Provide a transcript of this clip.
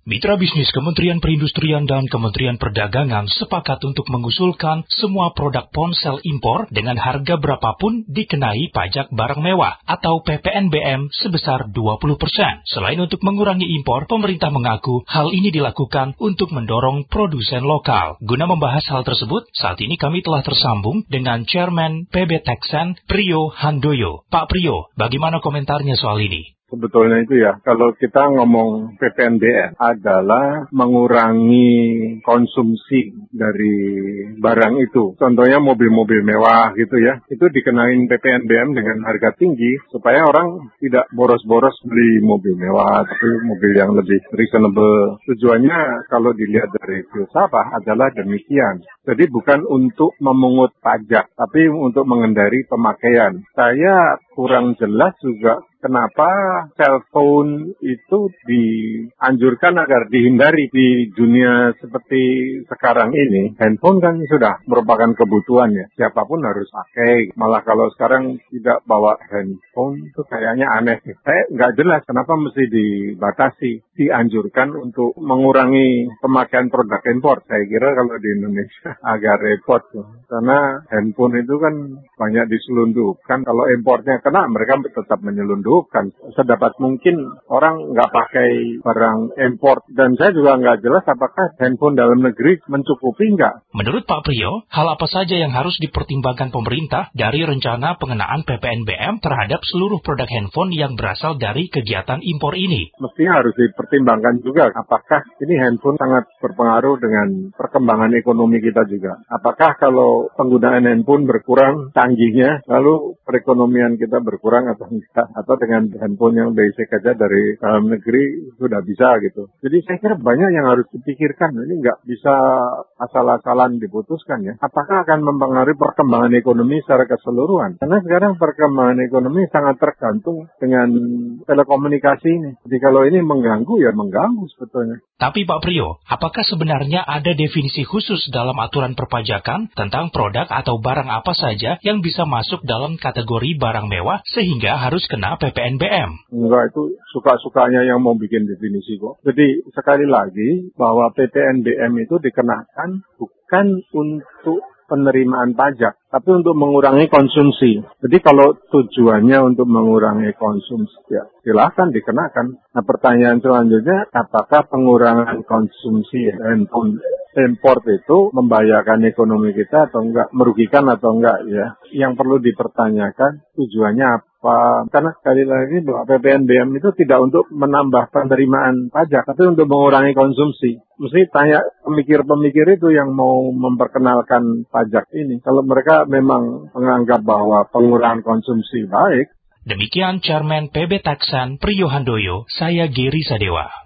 Mitra bisnis Kementerian Perindustrian dan Kementerian Perdagangan sepakat untuk mengusulkan semua produk ponsel impor dengan harga berapapun dikenai pajak barang mewah atau PPNBM sebesar 20%. Selain untuk mengurangi impor, pemerintah mengaku hal ini dilakukan untuk mendorong produsen lokal. Guna membahas hal tersebut, saat ini kami telah tersambung dengan Chairman PB Texan, Priyo Handoyo. Pak Priyo, bagaimana komentarnya soal ini? Sebetulnya itu ya, kalau kita ngomong PPNBM adalah mengurangi konsumsi dari barang itu. Contohnya mobil-mobil mewah gitu ya, itu dikenain PPNBM dengan harga tinggi supaya orang tidak boros-boros beli mobil mewah, tapi mobil yang lebih reasonable. Tujuannya kalau dilihat dari filsafat adalah demikian. Jadi bukan untuk memungut pajak, tapi untuk mengendari pemakaian. Saya kurang jelas juga kenapa cellphone itu dianjurkan agar dihindari di dunia seperti sekarang ini. Handphone kan sudah merupakan kebutuhan ya. Siapapun harus pakai. Malah kalau sekarang tidak bawa handphone itu kayaknya aneh. Saya nggak jelas kenapa mesti dibatasi. Dianjurkan untuk mengurangi pemakaian produk impor. Saya kira kalau di Indonesia agak repot tuh. Karena handphone itu kan banyak diselundupkan. Kalau impornya kena, mereka tetap menyelundupkan. Sedapat mungkin orang nggak pakai barang impor. Dan saya juga nggak jelas apakah handphone dalam negeri mencukupi nggak. Menurut Pak Priyo, hal apa saja yang harus dipertimbangkan pemerintah dari rencana pengenaan PPNBM terhadap seluruh produk handphone yang berasal dari kegiatan impor ini? Mestinya harus dipertimbangkan juga apakah ini handphone sangat berpengaruh dengan perkembangan ekonomi kita juga. Apakah kalau penggunaan handphone berkurang canggihnya, lalu perekonomian kita berkurang atau enggak? Atau dengan handphone yang basic aja dari dalam negeri sudah bisa gitu. Jadi saya kira banyak yang harus dipikirkan. Ini nggak bisa asal-asalan diputuskan ya. Apakah akan mempengaruhi perkembangan ekonomi secara keseluruhan? Karena sekarang perkembangan ekonomi sangat tergantung dengan telekomunikasi ini. Jadi kalau ini mengganggu ya mengganggu sebetulnya. Tapi Pak Priyo, apakah sebenarnya ada definisi khusus dalam aturan perpajakan tentang produk atau barang apa saja yang bisa masuk dalam kategori barang mewah sehingga harus kena PPNBM? Enggak, itu suka-sukanya yang mau bikin definisi kok. Jadi sekali lagi bahwa PPNBM itu dikenakan bukan untuk penerimaan pajak, tapi untuk mengurangi konsumsi. Jadi kalau tujuannya untuk mengurangi konsumsi, ya silahkan dikenakan. Nah pertanyaan selanjutnya, apakah pengurangan konsumsi handphone import itu membahayakan ekonomi kita atau enggak, merugikan atau enggak ya? Yang perlu dipertanyakan tujuannya apa? Karena sekali lagi bahwa PPNBM itu tidak untuk menambah penerimaan pajak, tapi untuk mengurangi konsumsi. Mesti tanya pemikir-pemikir itu yang mau memperkenalkan pajak ini. Kalau mereka memang menganggap bahwa pengurangan konsumsi baik. Demikian Chairman PB Texan, Priyo Handoyo, saya Giri Sadewa.